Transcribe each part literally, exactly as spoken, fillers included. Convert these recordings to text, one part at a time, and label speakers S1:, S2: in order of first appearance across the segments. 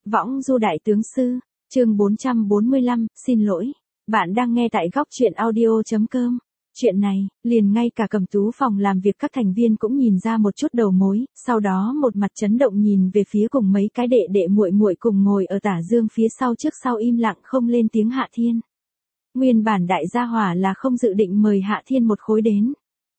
S1: Võng du đại tướng sư, chương bốn trăm bốn mươi lăm, xin lỗi. Bạn đang nghe tại góc truyện audio chấm com. Chuyện này, liền ngay cả Cẩm Tú phòng làm việc các thành viên cũng nhìn ra một chút đầu mối, sau đó một mặt chấn động nhìn về phía cùng mấy cái đệ đệ muội muội cùng ngồi ở tả dương phía sau trước sau im lặng không lên tiếng Hạ Thiên. Nguyên bản đại gia hỏa là không dự định mời Hạ Thiên một khối đến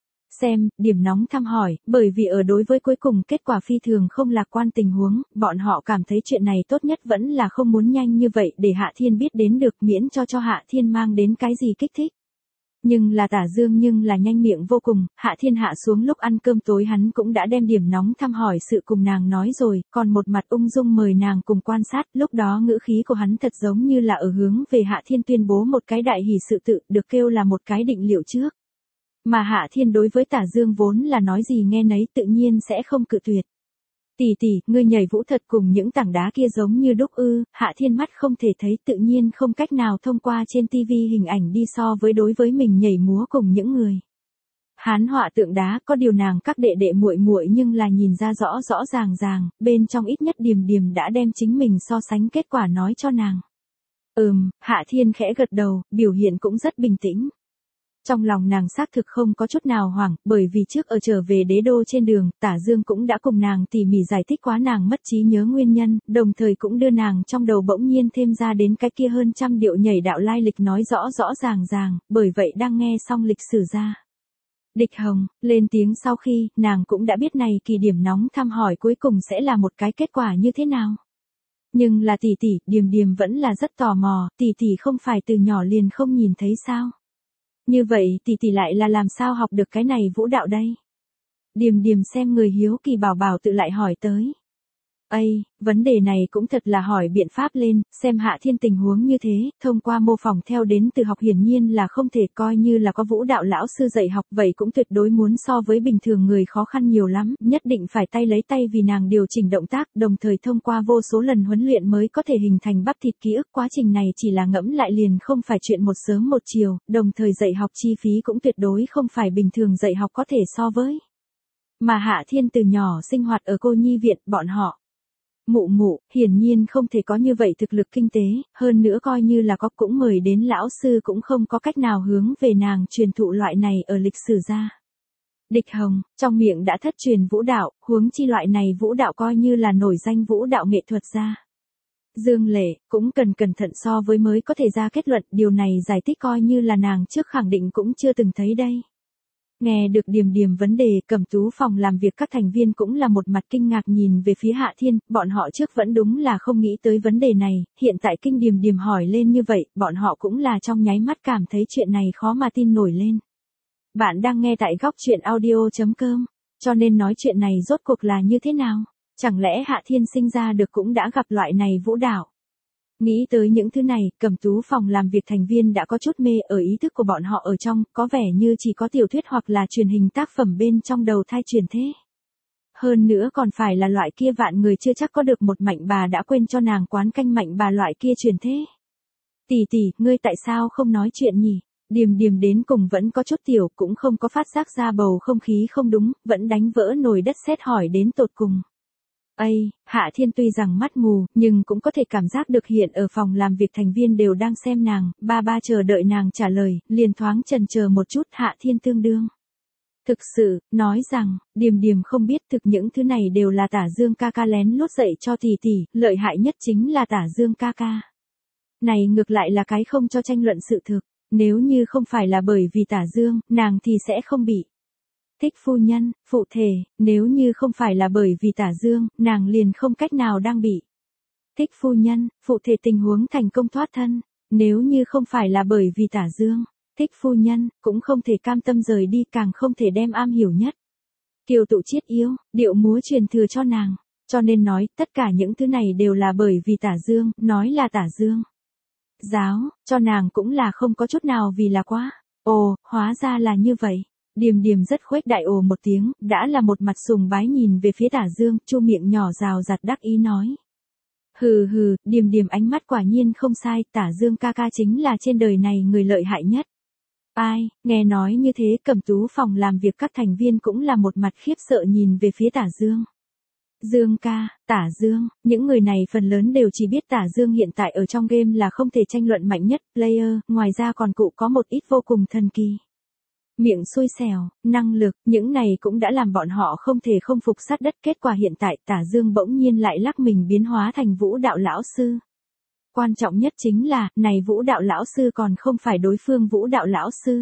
S1: xem, điểm nóng thăm hỏi, bởi vì ở đối với cuối cùng kết quả phi thường không lạc quan tình huống, bọn họ cảm thấy chuyện này tốt nhất vẫn là không muốn nhanh như vậy để Hạ Thiên biết đến được miễn cho cho Hạ Thiên mang đến cái gì kích thích. Nhưng là tả dương nhưng là nhanh miệng vô cùng, Hạ Thiên hạ xuống lúc ăn cơm tối hắn cũng đã đem điểm nóng thăm hỏi sự cùng nàng nói rồi, còn một mặt ung dung mời nàng cùng quan sát, lúc đó ngữ khí của hắn thật giống như là ở hướng về Hạ Thiên tuyên bố một cái đại hỷ sự tự, được kêu là một cái định liệu trước. Mà Hạ Thiên đối với tả dương vốn là nói gì nghe nấy tự nhiên sẽ không cự tuyệt. Tỷ tỷ, ngươi nhảy vũ thật cùng những tảng đá kia giống như đúc ư, Hạ Thiên mắt không thể thấy tự nhiên không cách nào thông qua trên tivi hình ảnh đi so với đối với mình nhảy múa cùng những người. Hán họa tượng đá có điều nàng các đệ đệ muội muội nhưng là nhìn ra rõ rõ ràng ràng, bên trong ít nhất Điềm Điềm đã đem chính mình so sánh kết quả nói cho nàng. Ừm, Hạ Thiên khẽ gật đầu, biểu hiện cũng rất bình tĩnh. Trong lòng nàng xác thực không có chút nào hoảng, bởi vì trước ở trở về đế đô trên đường, tả dương cũng đã cùng nàng tỉ mỉ giải thích quá nàng mất trí nhớ nguyên nhân, đồng thời cũng đưa nàng trong đầu bỗng nhiên thêm ra đến cái kia hơn trăm điệu nhảy đạo lai lịch nói rõ rõ ràng ràng, bởi vậy đang nghe xong lịch sử ra. Địch Hồng, lên tiếng sau khi, nàng cũng đã biết này kỳ điểm nóng thăm hỏi cuối cùng sẽ là một cái kết quả như thế nào. Nhưng là tỷ tỷ, Điềm Điềm vẫn là rất tò mò, tỷ tỷ không phải từ nhỏ liền không nhìn thấy sao? Như vậy tỷ tỷ lại là làm sao học được cái này vũ đạo đây? Điềm Điềm xem người hiếu kỳ bảo bảo tự lại hỏi tới. Ây, vấn đề này cũng thật là hỏi biện pháp lên, xem Hạ Thiên tình huống như thế, thông qua mô phỏng theo đến từ học hiển nhiên là không thể coi như là có vũ đạo lão sư dạy học, vậy cũng tuyệt đối muốn so với bình thường người khó khăn nhiều lắm, nhất định phải tay lấy tay vì nàng điều chỉnh động tác, đồng thời thông qua vô số lần huấn luyện mới có thể hình thành bắp thịt ký ức, quá trình này chỉ là ngẫm lại liền không phải chuyện một sớm một chiều, đồng thời dạy học chi phí cũng tuyệt đối không phải bình thường dạy học có thể so với. Mà Hạ Thiên từ nhỏ sinh hoạt ở cô nhi viện, bọn họ Mụ mụ, hiển nhiên không thể có như vậy thực lực kinh tế, hơn nữa coi như là có cũng mời đến lão sư cũng không có cách nào hướng về nàng truyền thụ loại này ở lịch sử ra. Địch Hồng, trong miệng đã thất truyền vũ đạo, huống chi loại này vũ đạo coi như là nổi danh vũ đạo nghệ thuật ra. Dương Lệ, cũng cần cẩn thận so với mới có thể ra kết luận, điều này giải thích coi như là nàng trước khẳng định cũng chưa từng thấy đây. Nghe được Điềm Điềm vấn đề, Cẩm Tú phòng làm việc các thành viên cũng là một mặt kinh ngạc nhìn về phía Hạ Thiên, bọn họ trước vẫn đúng là không nghĩ tới vấn đề này, hiện tại kinh Điềm Điềm hỏi lên như vậy, bọn họ cũng là trong nháy mắt cảm thấy chuyện này khó mà tin nổi lên. Bạn đang nghe tại góc truyện audio chấm com, cho nên nói chuyện này rốt cuộc là như thế nào? Chẳng lẽ Hạ Thiên sinh ra được cũng đã gặp loại này vũ đạo? Nghĩ tới những thứ này, Cẩm Tú phòng làm việc thành viên đã có chút mê ở ý thức của bọn họ ở trong, có vẻ như chỉ có tiểu thuyết hoặc là truyền hình tác phẩm bên trong đầu thai truyền thế. Hơn nữa còn phải là loại kia vạn người chưa chắc có được một mạnh bà đã quên cho nàng quán canh mạnh bà loại kia truyền thế. Tỷ tỷ, ngươi tại sao không nói chuyện nhỉ? Điềm Điềm đến cùng vẫn có chút tiểu, cũng không có phát giác ra bầu không khí không đúng, vẫn đánh vỡ nồi đất sét hỏi đến tột cùng. Ây, Hạ Thiên tuy rằng mắt mù, nhưng cũng có thể cảm giác được hiện ở phòng làm việc thành viên đều đang xem nàng, ba ba chờ đợi nàng trả lời, liền thoáng chần chờ một chút. Hạ Thiên tương đương. Thực sự, nói rằng, Điềm Điềm không biết thực những thứ này đều là tả dương ca ca lén lút dạy cho tỷ tỷ, lợi hại nhất chính là tả dương ca ca. Này ngược lại là cái không cho tranh luận sự thực, nếu như không phải là bởi vì tả dương, nàng thì sẽ không bị. Thích phu nhân, phụ thể, nếu như không phải là bởi vì tả dương, nàng liền không cách nào đang bị. Thích phu nhân, phụ thể tình huống thành công thoát thân, nếu như không phải là bởi vì tả dương, thích phu nhân, cũng không thể cam tâm rời đi, càng không thể đem am hiểu nhất. Kiều tụ chiết yếu, điệu múa truyền thừa cho nàng, cho nên nói, tất cả những thứ này đều là bởi vì tả dương, nói là tả dương. Giáo, cho nàng cũng là không có chút nào vì là quá. Ồ, hóa ra là như vậy. Điềm Điềm rất khuếch đại ồ một tiếng, đã là một mặt sùng bái nhìn về phía tả dương, chu miệng nhỏ rào rạt đắc ý nói. Hừ hừ, Điềm Điềm ánh mắt quả nhiên không sai, tả dương ca ca chính là trên đời này người lợi hại nhất. Ai, nghe nói như thế, Cẩm Tú phòng làm việc các thành viên cũng là một mặt khiếp sợ nhìn về phía tả dương. Dương ca, Tả Dương, những người này phần lớn đều chỉ biết Tả Dương hiện tại ở trong game là không thể tranh luận mạnh nhất player, ngoài ra còn cụ có một ít vô cùng thần kỳ. Miệng xui xẻo, năng lực, những này cũng đã làm bọn họ không thể không phục sát đất. Kết quả hiện tại Tả Dương bỗng nhiên lại lắc mình biến hóa thành vũ đạo lão sư. Quan trọng nhất chính là, này vũ đạo lão sư còn không phải đối phương vũ đạo lão sư.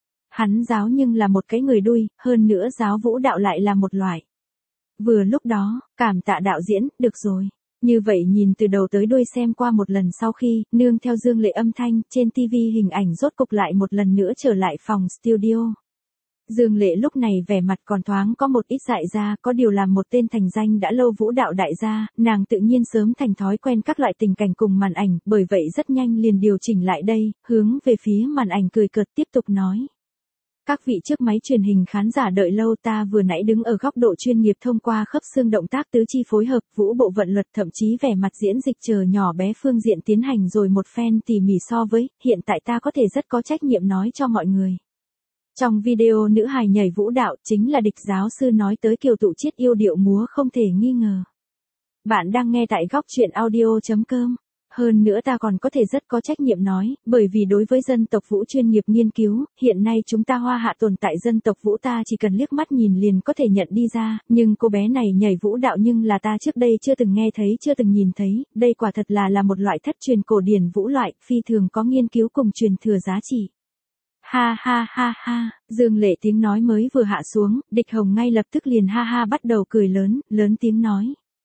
S1: Hắn giáo nhưng là một cái người đuôi, hơn nữa giáo vũ đạo lại là một loại. Vừa lúc đó, cảm tạ đạo diễn, được rồi. Như vậy nhìn từ đầu tới đuôi xem qua một lần sau khi, nương theo Dương Lệ âm thanh, trên ti vi hình ảnh rốt cục lại một lần nữa trở lại phòng studio. Dương Lệ lúc này vẻ mặt còn thoáng có một ít dại ra, có điều làm một tên thành danh đã lâu vũ đạo đại gia, nàng tự nhiên sớm thành thói quen các loại tình cảnh cùng màn ảnh, bởi vậy rất nhanh liền điều chỉnh lại đây, hướng về phía màn ảnh cười cợt tiếp tục nói. Các vị trước máy truyền hình khán giả đợi lâu, ta vừa nãy đứng ở góc độ chuyên nghiệp thông qua khớp xương động tác tứ chi phối hợp, vũ bộ vận luật thậm chí vẻ mặt diễn dịch chờ nhỏ bé phương diện tiến hành rồi một phen tỉ mỉ so với, hiện tại ta có thể rất có trách nhiệm nói cho mọi người. Trong video nữ hài nhảy vũ đạo chính là Địch giáo sư nói tới Kiều Tụ Chiết yêu điệu múa không thể nghi ngờ. Bạn đang nghe tại góc truyện audio chấm com. Hơn nữa ta còn có thể rất có trách nhiệm nói, bởi vì đối với dân tộc vũ chuyên nghiệp nghiên cứu, hiện nay chúng ta Hoa Hạ tồn tại dân tộc vũ ta chỉ cần liếc mắt nhìn liền có thể nhận đi ra, nhưng cô bé này nhảy vũ đạo nhưng là ta trước đây chưa từng nghe thấy chưa từng nhìn thấy, đây quả thật là là một loại thất truyền cổ điển vũ loại, phi thường có nghiên cứu cùng truyền thừa giá trị. Ha ha ha ha, Dương Lệ tiếng nói mới vừa hạ xuống, Địch Hồng ngay lập tức liền ha ha bắt đầu cười lớn, lớn tiếng nói.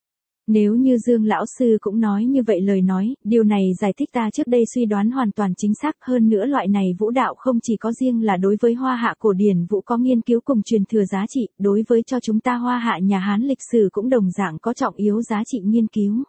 S1: Nếu như Dương lão sư cũng nói như vậy lời nói, điều này giải thích ta trước đây suy đoán hoàn toàn chính xác, hơn nữa loại này vũ đạo không chỉ có riêng là đối với Hoa Hạ cổ điển vũ có nghiên cứu cùng truyền thừa giá trị, đối với cho chúng ta Hoa Hạ nhà Hán lịch sử cũng đồng dạng có trọng yếu giá trị nghiên cứu.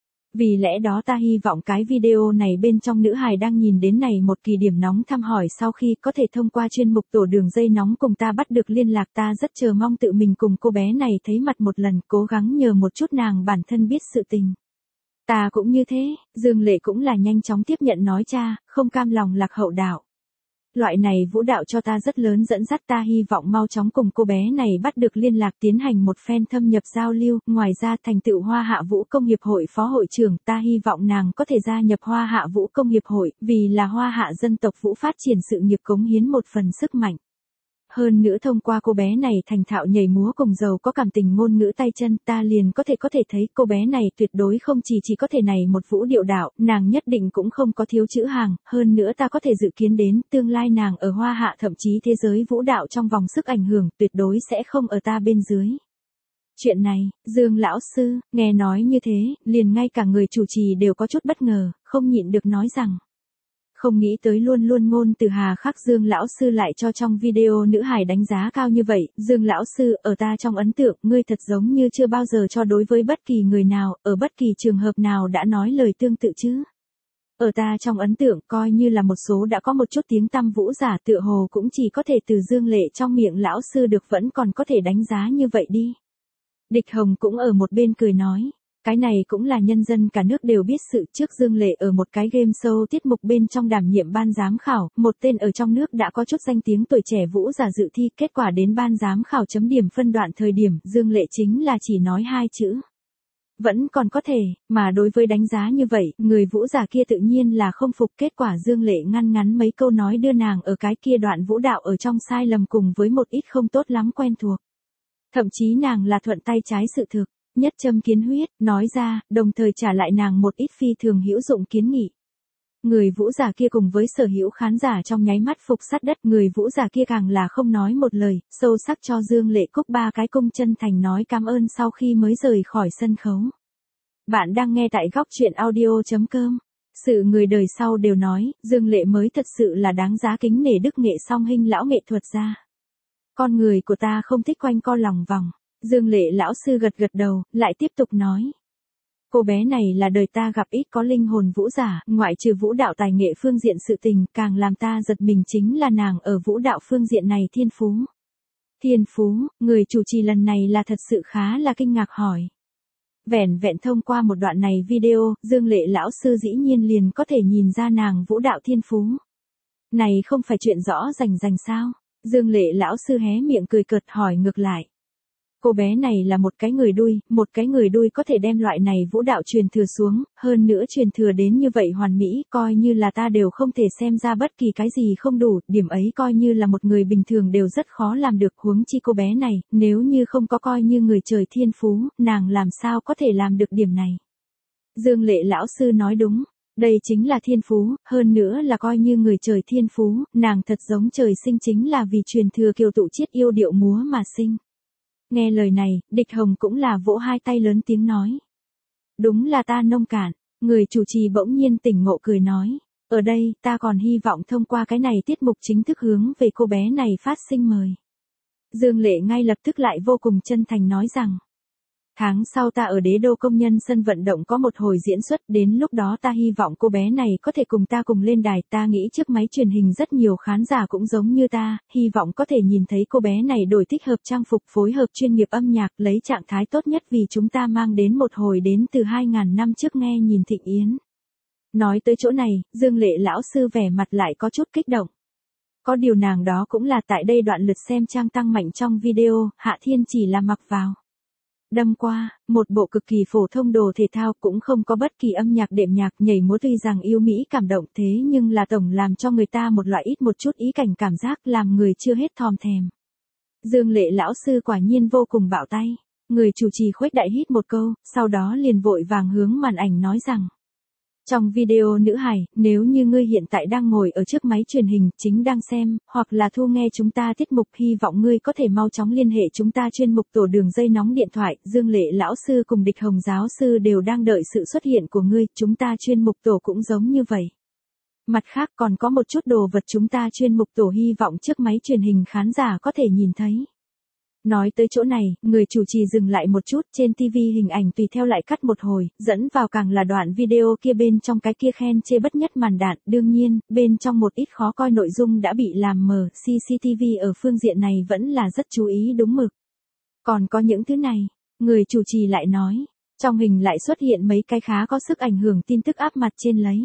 S1: Vì lẽ đó ta hy vọng cái video này bên trong nữ hài đang nhìn đến này một kỳ điểm nóng thăm hỏi sau khi có thể thông qua chuyên mục tổ đường dây nóng cùng ta bắt được liên lạc, ta rất chờ mong tự mình cùng cô bé này thấy mặt một lần, cố gắng nhờ một chút nàng bản thân biết sự tình. Ta cũng như thế, Dương Lệ cũng là nhanh chóng tiếp nhận nói cha, không cam lòng lạc hậu đạo. Loại này vũ đạo cho ta rất lớn dẫn dắt, ta hy vọng mau chóng cùng cô bé này bắt được liên lạc tiến hành một phen thâm nhập giao lưu, ngoài ra thành tựu Hoa Hạ Vũ Công Hiệp hội phó hội trưởng, ta hy vọng nàng có thể gia nhập Hoa Hạ Vũ Công Hiệp hội, vì là Hoa Hạ dân tộc vũ phát triển sự nghiệp cống hiến một phần sức mạnh. Hơn nữa thông qua cô bé này thành thạo nhảy múa cùng giàu có cảm tình ngôn ngữ tay chân, ta liền có thể có thể thấy cô bé này tuyệt đối không chỉ chỉ có thể này một vũ điệu đạo, nàng nhất định cũng không có thiếu chữ hàng, hơn nữa ta có thể dự kiến đến tương lai nàng ở Hoa Hạ thậm chí thế giới vũ đạo trong vòng sức ảnh hưởng tuyệt đối sẽ không ở ta bên dưới. Chuyện này, Dương lão sư, nghe nói như thế, liền ngay cả người chủ trì đều có chút bất ngờ, không nhịn được nói rằng. Không nghĩ tới luôn luôn ngôn từ hà khắc Dương lão sư lại cho trong video nữ hài đánh giá cao như vậy, Dương lão sư, ở ta trong ấn tượng, ngươi thật giống như chưa bao giờ cho đối với bất kỳ người nào, ở bất kỳ trường hợp nào đã nói lời tương tự chứ. Ở ta trong ấn tượng, coi như là một số đã có một chút tiếng tăm vũ giả tựa hồ cũng chỉ có thể từ Dương Lệ trong miệng lão sư được vẫn còn có thể đánh giá như vậy đi. Địch Hồng cũng ở một bên cười nói. Cái này cũng là nhân dân cả nước đều biết sự, trước Dương Lệ ở một cái game show tiết mục bên trong đảm nhiệm ban giám khảo, một tên ở trong nước đã có chút danh tiếng tuổi trẻ vũ giả dự thi, kết quả đến ban giám khảo chấm điểm phân đoạn thời điểm, Dương Lệ chính là chỉ nói hai chữ. Vẫn còn có thể, mà đối với đánh giá như vậy, người vũ giả kia tự nhiên là không phục, kết quả Dương Lệ ngăn ngắn mấy câu nói đưa nàng ở cái kia đoạn vũ đạo ở trong sai lầm cùng với một ít không tốt lắm quen thuộc. Thậm chí nàng là thuận tay trái sự thực. Nhất châm kiến huyết, nói ra, đồng thời trả lại nàng một ít phi thường hữu dụng kiến nghị. Người vũ giả kia cùng với sở hữu khán giả trong nháy mắt phục sát đất, người vũ giả kia càng là không nói một lời, sâu sắc cho Dương Lệ cúc ba cái cung chân thành nói cảm ơn sau khi mới rời khỏi sân khấu. Bạn đang nghe tại góc truyện audio chấm com. Sự người đời sau đều nói, Dương Lệ mới thật sự là đáng giá kính nể đức nghệ song hình lão nghệ thuật gia. Con người của ta không thích quanh co lòng vòng. Dương Lệ lão sư gật gật đầu, lại tiếp tục nói. Cô bé này là đời ta gặp ít có linh hồn vũ giả, ngoại trừ vũ đạo tài nghệ phương diện sự tình, càng làm ta giật mình chính là nàng ở vũ đạo phương diện này thiên phú. Thiên phú, người chủ trì lần này là thật sự khá là kinh ngạc hỏi. Vẻn vẹn thông qua một đoạn này video, Dương Lệ lão sư dĩ nhiên liền có thể nhìn ra nàng vũ đạo thiên phú. Này không phải chuyện rõ rành rành sao? Dương Lệ lão sư hé miệng cười cợt hỏi ngược lại. Cô bé này là một cái người đuôi, một cái người đuôi có thể đem loại này vũ đạo truyền thừa xuống, hơn nữa truyền thừa đến như vậy hoàn mỹ, coi như là ta đều không thể xem ra bất kỳ cái gì không đủ, điểm ấy coi như là một người bình thường đều rất khó làm được, huống chi cô bé này, nếu như không có coi như người trời thiên phú, nàng làm sao có thể làm được điểm này. Dương Lệ lão sư nói đúng. Đây chính là thiên phú, hơn nữa là coi như người trời thiên phú, nàng thật giống trời sinh chính là vì truyền thừa Kiều Tụ Chiết yêu điệu múa mà sinh. Nghe lời này, Địch Hồng cũng là vỗ hai tay lớn tiếng nói. Đúng là ta nông cạn, người chủ trì bỗng nhiên tỉnh ngộ cười nói. Ở đây, ta còn hy vọng thông qua cái này tiết mục chính thức hướng về cô bé này phát sinh mời. Dương Lệ ngay lập tức lại vô cùng chân thành nói rằng. Tháng sau ta ở Đế Đô công nhân sân vận động có một hồi diễn xuất, đến lúc đó ta hy vọng cô bé này có thể cùng ta cùng lên đài, ta nghĩ trước máy truyền hình rất nhiều khán giả cũng giống như ta, hy vọng có thể nhìn thấy cô bé này đổi thích hợp trang phục phối hợp chuyên nghiệp âm nhạc, lấy trạng thái tốt nhất vì chúng ta mang đến một hồi đến từ hai ngàn năm trước nghe nhìn thịnh yến. Nói tới chỗ này, Dương Lệ lão sư vẻ mặt lại có chút kích động. Có điều nàng đó cũng là tại đây đoạn lượt xem trang tăng mạnh trong video, Hạ Thiên chỉ là mặc vào. Đâm qua, một bộ cực kỳ phổ thông đồ thể thao cũng không có bất kỳ âm nhạc đệm nhạc nhảy múa tuy rằng yêu mỹ cảm động thế nhưng là tổng làm cho người ta một loại ít một chút ý cảnh cảm giác làm người chưa hết thòm thèm. Dương Lệ lão sư quả nhiên vô cùng bạo tay, người chủ trì khuếch đại hít một câu, sau đó liền vội vàng hướng màn ảnh nói rằng. Trong video nữ hài, nếu như ngươi hiện tại đang ngồi ở trước máy truyền hình, chính đang xem, hoặc là thu nghe chúng ta tiết mục, hy vọng ngươi có thể mau chóng liên hệ chúng ta chuyên mục tổ đường dây nóng điện thoại, Dương Lệ lão sư cùng Địch Hồng giáo sư đều đang đợi sự xuất hiện của ngươi, chúng ta chuyên mục tổ cũng giống như vậy. Mặt khác còn có một chút đồ vật chúng ta chuyên mục tổ hy vọng trước máy truyền hình khán giả có thể nhìn thấy. Nói tới chỗ này, người chủ trì dừng lại một chút, trên ti vi hình ảnh tùy theo lại cắt một hồi, dẫn vào càng là đoạn video kia bên trong cái kia khen chê bất nhất màn đạn, đương nhiên, bên trong một ít khó coi nội dung đã bị làm mờ, xê xê tê vê ở phương diện này vẫn là rất chú ý đúng mực. Còn có những thứ này, người chủ trì lại nói, trong hình lại xuất hiện mấy cái khá có sức ảnh hưởng tin tức áp mặt trên lấy.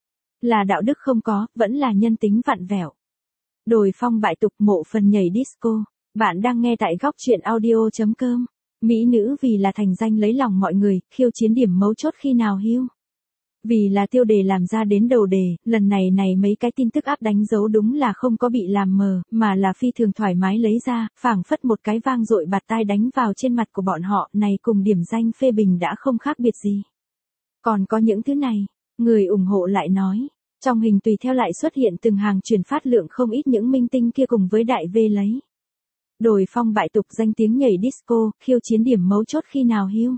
S1: Là đạo đức không có, vẫn là nhân tính vặn vẹo. Đồi phong bại tục mộ phần nhảy disco. Bạn đang nghe tại góc truyện audio chấm com. Mỹ nữ vì là thành danh lấy lòng mọi người, khiêu chiến điểm mấu chốt khi nào hưu. Vì là tiêu đề làm ra đến đầu đề, lần này này mấy cái tin tức áp đánh dấu đúng là không có bị làm mờ, mà là phi thường thoải mái lấy ra, phảng phất một cái vang dội bạt tai đánh vào trên mặt của bọn họ, này cùng điểm danh phê bình đã không khác biệt gì. Còn có những thứ này, người ủng hộ lại nói, trong hình tùy theo lại xuất hiện từng hàng truyền phát lượng không ít những minh tinh kia cùng với đại V lấy. Đồi phong bại tục danh tiếng nhảy disco, khiêu chiến điểm mấu chốt khi nào hưu.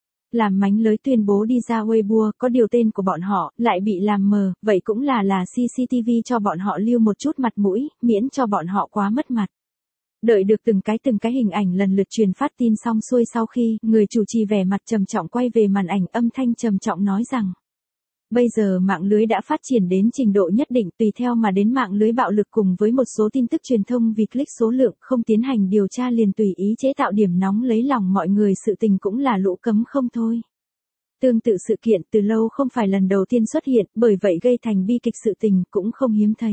S1: Làm mánh lới tuyên bố đi ra Weibo, có điều tên của bọn họ, lại bị làm mờ, vậy cũng là là xê xê tê vê cho bọn họ lưu một chút mặt mũi, miễn cho bọn họ quá mất mặt. Đợi được từng cái từng cái hình ảnh lần lượt truyền phát tin xong xuôi sau khi, người chủ trì vẻ mặt trầm trọng quay về màn ảnh âm thanh trầm trọng nói rằng. Bây giờ mạng lưới đã phát triển đến trình độ nhất định tùy theo mà đến mạng lưới bạo lực cùng với một số tin tức truyền thông vì click số lượng không tiến hành điều tra liền tùy ý chế tạo điểm nóng lấy lòng mọi người sự tình cũng là lũ cấm không thôi. Tương tự sự kiện từ lâu không phải lần đầu tiên xuất hiện bởi vậy gây thành bi kịch sự tình cũng không hiếm thấy.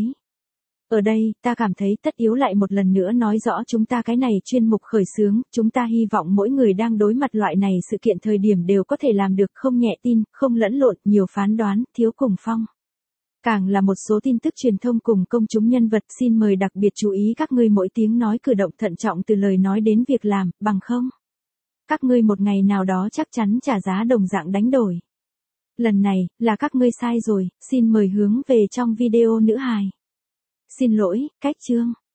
S1: Ở đây, ta cảm thấy tất yếu lại một lần nữa nói rõ chúng ta cái này chuyên mục khởi xướng, chúng ta hy vọng mỗi người đang đối mặt loại này sự kiện thời điểm đều có thể làm được không nhẹ tin, không lẫn lộn, nhiều phán đoán, thiếu cùng phong. Càng là một số tin tức truyền thông cùng công chúng nhân vật xin mời đặc biệt chú ý các ngươi mỗi tiếng nói cử động thận trọng từ lời nói đến việc làm, bằng không. Các ngươi một ngày nào đó chắc chắn trả giá đồng dạng đánh đổi. Lần này, là các ngươi sai rồi, xin mời hướng về trong video nữ hài. Xin lỗi, cách chương.